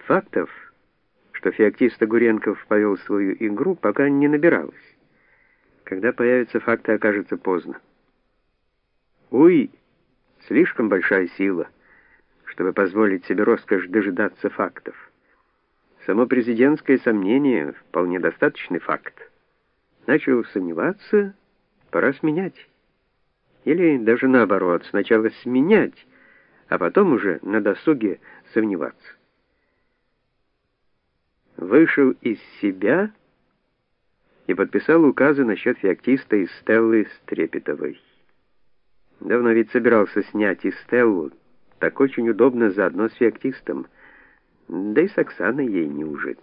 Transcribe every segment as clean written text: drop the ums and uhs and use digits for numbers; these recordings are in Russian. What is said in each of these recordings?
Фактов, что феоктист Огуренков повел свою игру, пока не набиралось. Когда появятся факты, окажется поздно. Уй, слишком большая сила, чтобы позволить себе роскошь дожидаться фактов. Само президентское сомнение — вполне достаточный факт. Начал сомневаться, пора сменять. Или даже наоборот, сначала сменять, а потом уже на досуге сомневаться. Вышел из себя и подписал указы насчет феоктиста и Стеллы Стрепетовой. Давно ведь собирался снять и Стеллу, так очень удобно заодно с феоктистом, да и с Оксаной ей не ужиться.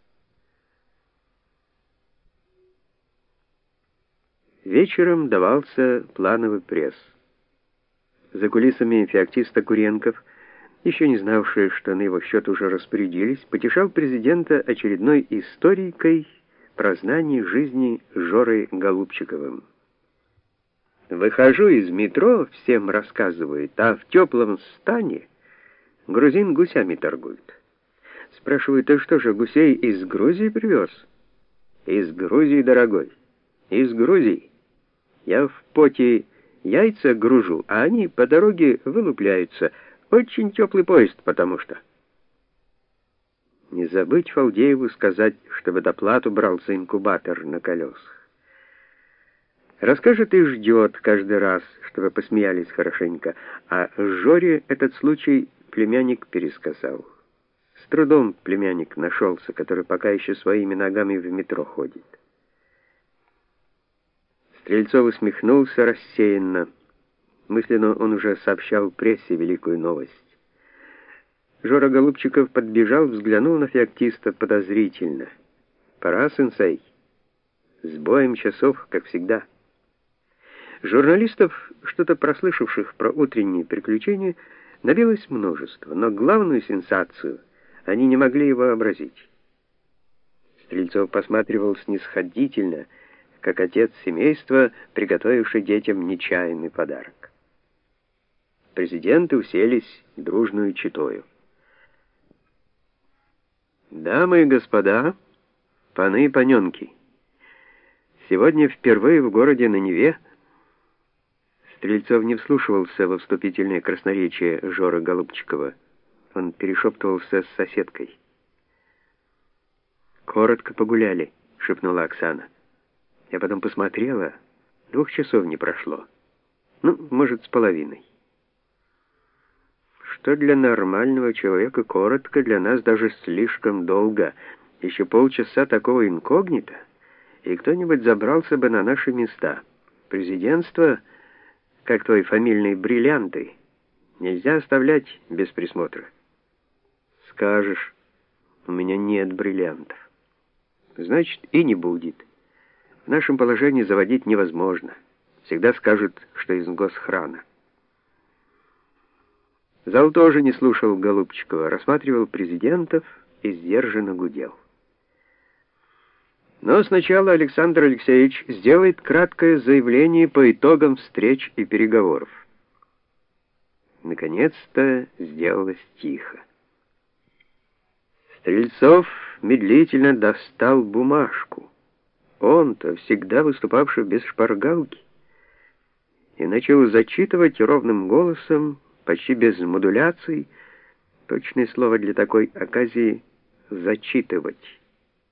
Вечером давался плановый пресс. За кулисами феоктист Огуренков, еще не знавший, что на его счет уже распорядились, потешал президента очередной историкой про знание жизни Жорой Голубчиковым. Выхожу из метро, всем рассказывает, а в теплом стане грузин гусями торгует. Спрашивают, а что же, гусей из Грузии привез? Из Грузии, дорогой, из Грузии. Я в поте яйца гружу, а они по дороге вылупляются. Очень теплый поезд, потому что. Не забыть Фалдееву сказать, чтобы доплату брал за инкубатор на колесах. Расскажет и ждет каждый раз, чтобы посмеялись хорошенько, а Жоре этот случай племянник пересказал. С трудом племянник нашелся, который пока еще своими ногами в метро ходит. Стрельцов усмехнулся рассеянно. Мысленно он уже сообщал прессе великую новость. Жора Голубчиков подбежал, взглянул на феоктиста подозрительно. «Пора, сенсей. С боем часов, как всегда». Журналистов, что-то прослышавших про утренние приключения, набилось множество, но главную сенсацию они не могли его вообразить. Стрельцов посматривал снисходительно, как отец семейства, приготовивший детям нечаянный подарок. Президенты уселись дружную четою. «Дамы и господа, паны и паненки, сегодня впервые в городе на Неве». Стрельцов не вслушивался во вступительное красноречие Жоры Голубчикова. Он перешептывался с соседкой. «Коротко погуляли», — шепнула Оксана. «Я потом посмотрела, 2 часов не прошло. Ну, может, с половиной». «Что для нормального человека коротко, для нас даже слишком долго. Еще полчаса такого инкогнито, и кто-нибудь забрался бы на наши места. Президентство, как твои фамильные бриллианты, нельзя оставлять без присмотра». «Скажешь, у меня нет бриллиантов». «Значит, и не будет. В нашем положении заводить невозможно. Всегда скажут, что из госхрана». Зал тоже не слушал Голубчикова, рассматривал президентов и сдержанно гудел. Но сначала Александр Алексеевич сделает краткое заявление по итогам встреч и переговоров. Наконец-то сделалось тихо. Стрельцов медлительно достал бумажку. Он-то, всегда выступавший без шпаргалки, и начал зачитывать ровным голосом, почти без модуляций, точное слово для такой оказии — зачитывать.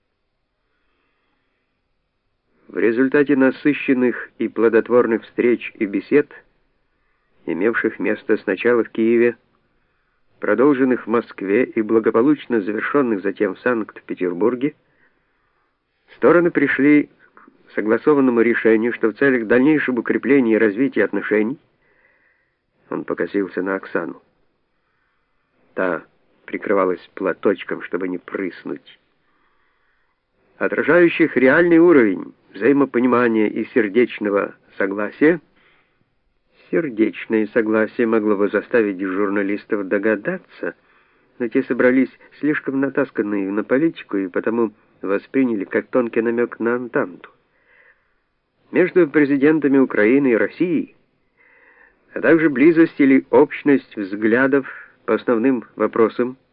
В результате насыщенных и плодотворных встреч и бесед, имевших место сначала в Киеве, продолженных в Москве и благополучно завершенных затем в Санкт-Петербурге, стороны пришли к согласованному решению, что в целях дальнейшего укрепления и развития отношений. Он покосился на Оксану. Та прикрывалась платочком, чтобы не прыснуть. Отражающих реальный уровень взаимопонимания и сердечного согласия. Сердечное согласие могло бы заставить журналистов догадаться, но те собрались слишком натасканные на политику и потому восприняли как тонкий намек на антанту. Между президентами Украины и России, а также близость или общность взглядов по основным вопросам